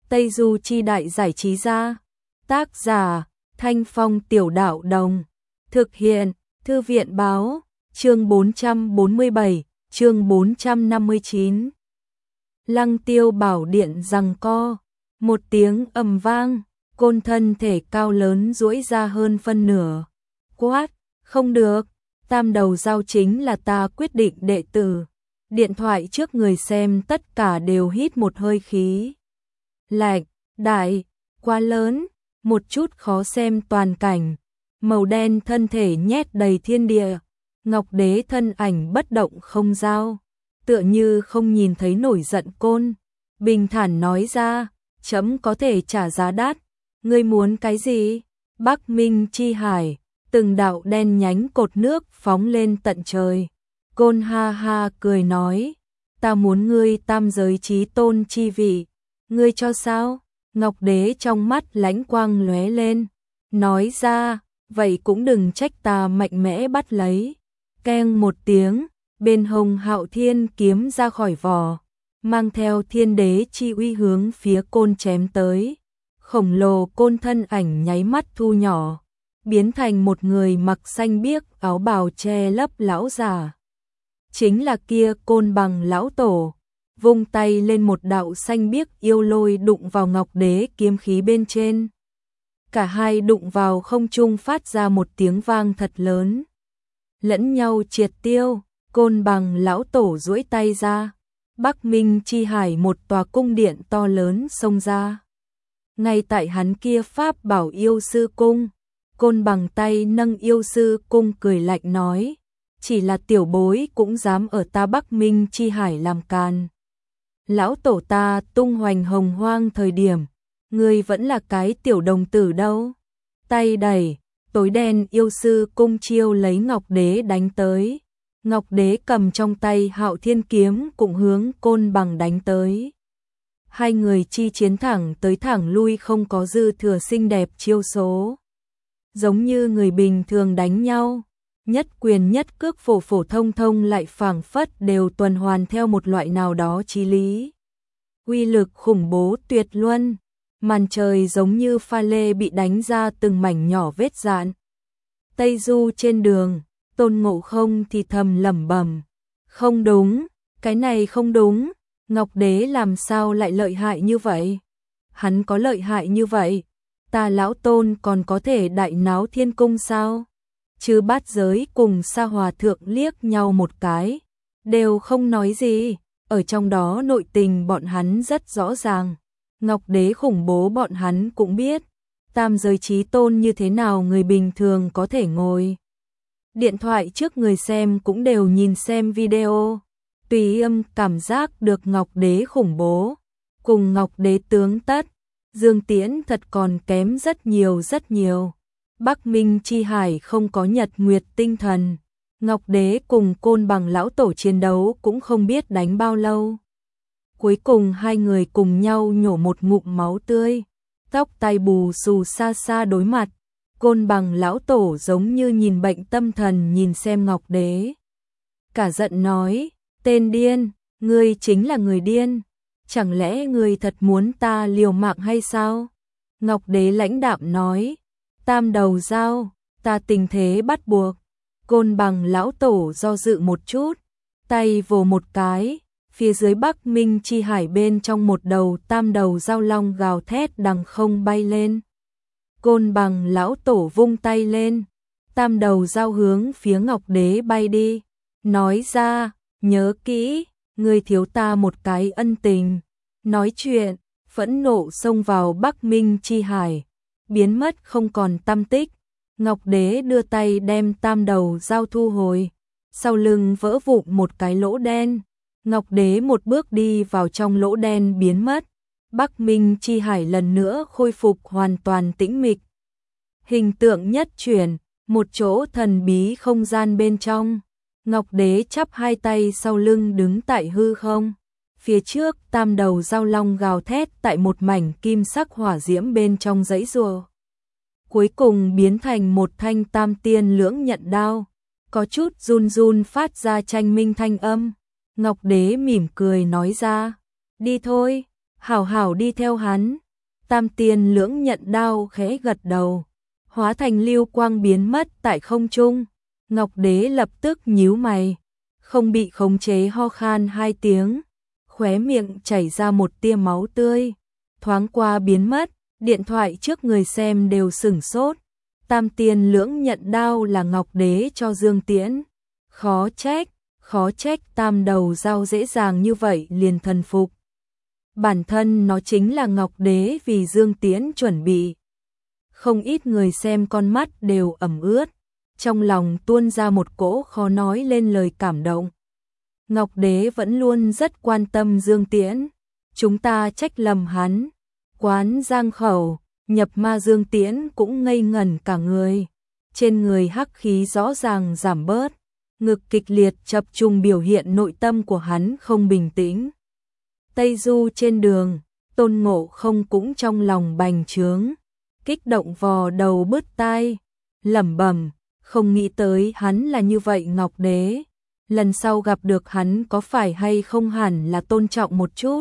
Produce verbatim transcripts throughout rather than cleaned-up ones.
Tây Du Chi Đại Giải Trí Gia. Tác giả Thanh Phong Tiểu Đạo Đồng. Thực hiện Thư viện Báo. Chương bốn trăm bốn mươi bảy, chương bốn trăm năm mươi chín. Lăng Tiêu Bảo Điện giằng co. Một tiếng ầm vang, côn thân thể cao lớn duỗi ra hơn phân nửa. Quát, không được, tam đầu dao chính là ta quyết định đệ tử. Điện thoại trước người xem tất cả đều hít một hơi khí lạnh. Đại, quá lớn, một chút khó xem toàn cảnh. Màu đen thân thể nhét đầy thiên địa, Ngọc Đế thân ảnh bất động không dao, tựa như không nhìn thấy nổi giận côn. Bình thản nói ra, chấm có thể trả giá đắt. Ngươi muốn cái gì? Bắc Minh Chi Hải, từng đạo đen nhánh cột nước phóng lên tận trời. Côn ha ha cười nói, ta muốn ngươi tam giới chí tôn chi vị. Ngươi cho sao? Ngọc Đế trong mắt lãnh quang lóe lên, nói ra, vậy cũng đừng trách ta mạnh mẽ bắt lấy. Keng một tiếng, bên hông Hạo Thiên kiếm ra khỏi vỏ, mang theo thiên đế chi uy hướng phía côn chém tới. Khổng lồ côn thân ảnh nháy mắt thu nhỏ, biến thành một người mặc xanh biếc áo bào che lấp lão già. Chính là kia Côn Bằng lão tổ. Vung tay lên một đạo xanh biếc yêu lôi đụng vào Ngọc Đế kiếm khí bên trên. Cả hai đụng vào không trung phát ra một tiếng vang thật lớn. Lẫn nhau triệt tiêu, Côn Bằng lão tổ duỗi tay ra. Bắc Minh Chi Hải một tòa cung điện to lớn xông ra. Ngay tại hắn kia pháp bảo yêu sư cung, Côn Bằng tay nâng yêu sư cung cười lạnh nói, chỉ là tiểu bối cũng dám ở ta Bắc Minh Chi Hải làm càn. Lão tổ ta tung hoành hồng hoang thời điểm, ngươi vẫn là cái tiểu đồng tử đâu. Tay đẩy, tối đen yêu sư cung chiêu lấy Ngọc Đế đánh tới. Ngọc Đế cầm trong tay Hạo Thiên kiếm cũng hướng Côn Bằng đánh tới. Hai người chi chiến thẳng tới thẳng lui, không có dư thừa xinh đẹp chiêu số. Giống như người bình thường đánh nhau, nhất quyền nhất cước phổ phổ thông thông lại phảng phất đều tuần hoàn theo một loại nào đó chí lý. Uy lực khủng bố tuyệt luân, màn trời giống như pha lê bị đánh ra từng mảnh nhỏ vết rạn. Tây Du trên đường, Tôn Ngộ Không thì thầm lẩm bẩm, không đúng, cái này không đúng, Ngọc Đế làm sao lại lợi hại như vậy? Hắn có lợi hại như vậy, ta lão Tôn còn có thể đại náo thiên cung sao? Chứ Bát Giới cùng Sa Hòa Thượng liếc nhau một cái, đều không nói gì, ở trong đó nội tình bọn hắn rất rõ ràng. Ngọc Đế khủng bố bọn hắn cũng biết, tam giới chí tôn như thế nào người bình thường có thể ngồi. Điện thoại trước người xem cũng đều nhìn xem video, tùy âm cảm giác được Ngọc Đế khủng bố. Cùng Ngọc Đế tướng tất, Dương Tiễn thật còn kém rất nhiều rất nhiều. Bắc Minh Chi Hải không có nhật nguyệt tinh thần, Ngọc Đế cùng Côn Bằng lão tổ chiến đấu cũng không biết đánh bao lâu. Cuối cùng hai người cùng nhau nhổ một ngụm máu tươi, tóc tai bù xù xa xa đối mặt. Côn Bằng lão tổ giống như nhìn bệnh tâm thần nhìn xem Ngọc Đế. Cả giận nói, tên điên, ngươi chính là người điên, chẳng lẽ ngươi thật muốn ta liều mạng hay sao? Ngọc Đế lãnh đạm nói, tam đầu dao, ta tình thế bắt buộc. Côn Bằng lão tổ do dự một chút, tay vồ một cái, phía dưới Bắc Minh Chi Hải bên trong một đầu tam đầu dao long gào thét đằng không bay lên. Côn Bằng lão tổ vung tay lên, tam đầu dao hướng phía Ngọc Đế bay đi, nói ra, nhớ kỹ, ngươi thiếu ta một cái ân tình. Nói chuyện, phẫn nộ xông vào Bắc Minh Chi Hải, biến mất không còn tăm tích. Ngọc Đế đưa tay đem tam đầu dao thu hồi, sau lưng vỡ vụn một cái lỗ đen. Ngọc Đế một bước đi vào trong lỗ đen biến mất. Bắc Minh Chi Hải lần nữa khôi phục hoàn toàn tĩnh mịch. Hình tượng nhất chuyển, một chỗ thần bí không gian bên trong. Ngọc Đế chắp hai tay sau lưng đứng tại hư không. Phía trước tam đầu dao long gào thét tại một mảnh kim sắc hỏa diễm bên trong giãy giụa. Cuối cùng biến thành một thanh tam tiên lưỡng nhận đao, có chút run run phát ra tranh minh thanh âm. Ngọc Đế mỉm cười nói ra, đi thôi. hảo hảo đi theo hắn. Tam tiên lưỡng nhận đao khẽ gật đầu, hóa thành lưu quang biến mất tại không trung. Ngọc Đế lập tức nhíu mày, không bị khống chế ho khan hai tiếng, khóe miệng chảy ra một tia máu tươi, thoáng qua biến mất, điện thoại trước người xem đều sửng sốt. Tam tiên lưỡng nhận đao là Ngọc Đế cho Dương Tiễn. Khó trách, khó trách tam đầu dao dễ dàng như vậy liền thần phục. Bản thân nó chính là Ngọc Đế vì Dương Tiễn chuẩn bị. Không ít người xem con mắt đều ẩm ướt, trong lòng tuôn ra một cỗ khó nói lên lời cảm động. Ngọc Đế vẫn luôn rất quan tâm Dương Tiễn, chúng ta trách lầm hắn. Quán Giang Khẩu, nhập ma Dương Tiễn cũng ngây ngẩn cả người, trên người hắc khí rõ ràng giảm bớt, ngực kịch liệt chập trùng biểu hiện nội tâm của hắn không bình tĩnh. Tây Du trên đường, Tôn Ngộ Không cũng trong lòng bành trướng, kích động vò đầu bứt tai, lẩm bẩm, không nghĩ tới hắn là như vậy Ngọc Đế, lần sau gặp được hắn có phải hay không hẳn là tôn trọng một chút.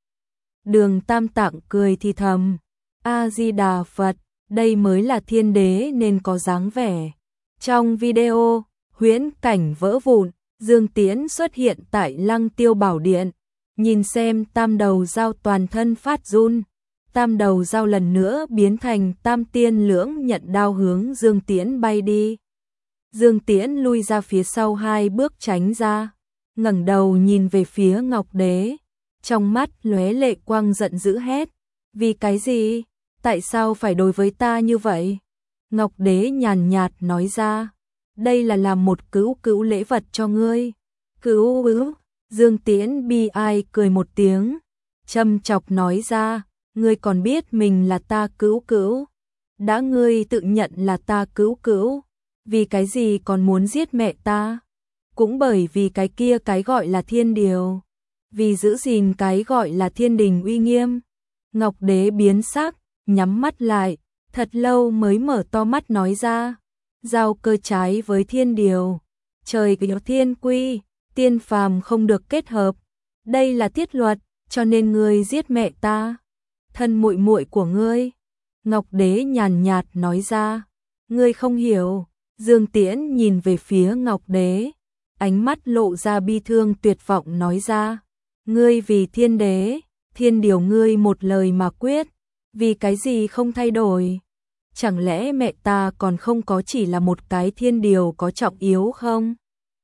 Đường Tam Tạng cười thì thầm, A-di-đà Phật, đây mới là thiên đế nên có dáng vẻ. Trong video, huyễn cảnh vỡ vụn, Dương Tiễn xuất hiện tại Lăng Tiêu Bảo Điện, nhìn xem tam đầu dao toàn thân phát run, tam đầu dao lần nữa biến thành tam tiên lưỡng nhận đao hướng Dương Tiễn bay đi. Dương Tiễn lui ra phía sau hai bước tránh ra, ngẩng đầu nhìn về phía Ngọc Đế, trong mắt lóe lệ quang giận dữ hét, vì cái gì? Tại sao phải đối với ta như vậy? Ngọc Đế nhàn nhạt nói ra, đây là làm một cữu cữu lễ vật cho ngươi. Cữu ứ, Dương Tiễn bi ai cười một tiếng, châm chọc nói ra, ngươi còn biết mình là ta cữu cữu. Đã ngươi tự nhận là ta cữu cữu, vì cái gì còn muốn giết mẹ ta? Cũng bởi vì cái kia cái gọi là thiên điều, vì giữ gìn cái gọi là thiên đình uy nghiêm. Ngọc Đế biến sắc, nhắm mắt lại, thật lâu mới mở to mắt nói ra, giao cơ trái với thiên điều, trời có thiên quy, tiên phàm không được kết hợp, đây là thiết luật, cho nên ngươi giết mẹ ta, thân muội muội của ngươi. Ngọc Đế nhàn nhạt nói ra, ngươi không hiểu. Dương Tiễn nhìn về phía Ngọc Đế, ánh mắt lộ ra bi thương tuyệt vọng nói ra, ngươi vì thiên đế, thiên điều ngươi một lời mà quyết, vì cái gì không thay đổi? Chẳng lẽ mẹ ta còn không có chỉ là một cái thiên điều có trọng yếu không?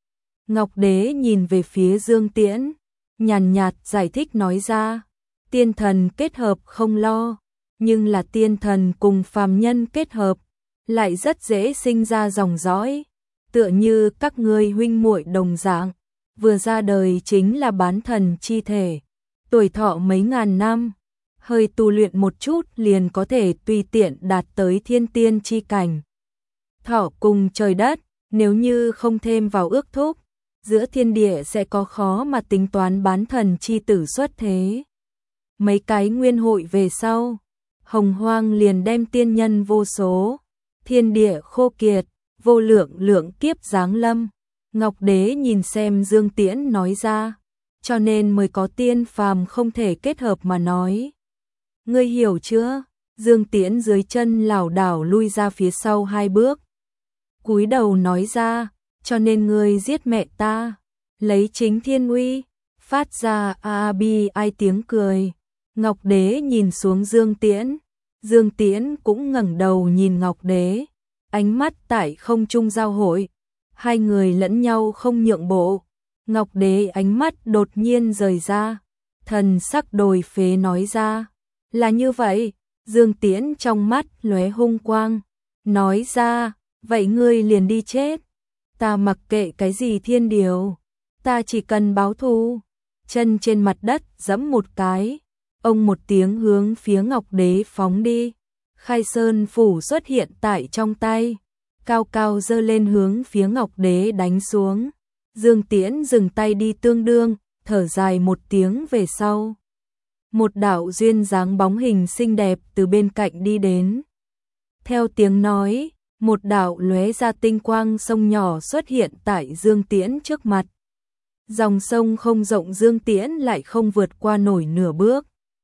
Ngọc Đế nhìn về phía Dương Tiễn, nhàn nhạt giải thích nói ra, tiên thần kết hợp không lo, nhưng là tiên thần cùng phàm nhân kết hợp, lại rất dễ sinh ra dòng dõi, tựa như các ngươi huynh muội đồng dạng, vừa ra đời chính là bán thần chi thể, tuổi thọ mấy ngàn năm, hơi tu luyện một chút liền có thể tùy tiện đạt tới thiên tiên chi cảnh. Thọ cùng trời đất, nếu như không thêm vào ước thúc, giữa thiên địa sẽ có khó mà tính toán bán thần chi tử xuất thế. Mấy cái nguyên hội về sau, Hồng Hoang liền đem tiên nhân vô số, thiên địa khô kiệt, vô lượng lượng kiếp giáng lâm. Ngọc Đế nhìn xem Dương Tiễn nói ra, cho nên mới có tiên phàm không thể kết hợp mà nói. Ngươi hiểu chưa? Dương Tiễn dưới chân lảo đảo lui ra phía sau hai bước, cúi đầu nói ra, cho nên ngươi giết mẹ ta, lấy chính thiên uy, phát ra a bi ai tiếng cười. Ngọc Đế nhìn xuống Dương Tiễn, Dương Tiễn cũng ngẩng đầu nhìn Ngọc Đế, ánh mắt tại không trung giao hội, hai người lẫn nhau không nhượng bộ. Ngọc Đế ánh mắt đột nhiên rời ra, thần sắc đồi phế nói ra, là như vậy. Dương Tiễn trong mắt lóe hung quang, nói ra, vậy ngươi liền đi chết, ta mặc kệ cái gì thiên điều, ta chỉ cần báo thù. Chân trên mặt đất giẫm một cái, ông một tiếng hướng phía Ngọc Đế phóng đi, Khai Sơn phủ xuất hiện tại trong tay, cao cao giơ lên hướng phía Ngọc Đế đánh xuống. Dương Tiễn dừng tay đi tương đương, thở dài một tiếng về sau. Một đạo duyên dáng bóng hình xinh đẹp từ bên cạnh đi đến. Theo tiếng nói, một đạo lóe ra tinh quang sông nhỏ xuất hiện tại Dương Tiễn trước mặt. Dòng sông không rộng, Dương Tiễn lại không vượt qua nổi nửa bước.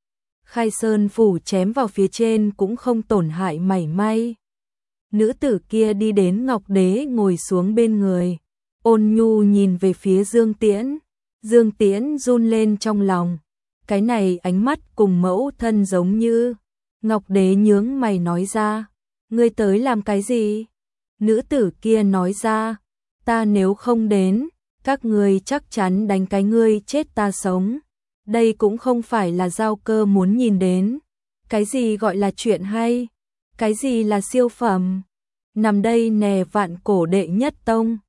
khai sơn phủ chém vào phía trên cũng không tổn hại mảy may. Nữ tử kia đi đến Ngọc Đế ngồi xuống bên người, ôn nhu nhìn về phía Dương Tiễn. Dương Tiễn run lên trong lòng, cái này ánh mắt cùng mẫu thân giống như. Ngọc Đế nhướng mày nói ra, ngươi tới làm cái gì? Nữ tử kia nói ra, ta nếu không đến, các ngươi chắc chắn đánh cái ngươi chết ta sống. Đây cũng không phải là Giao Cơ muốn nhìn đến. Cái gì gọi là chuyện hay? Cái gì là siêu phẩm? Nằm đây nè vạn cổ đệ nhất tông.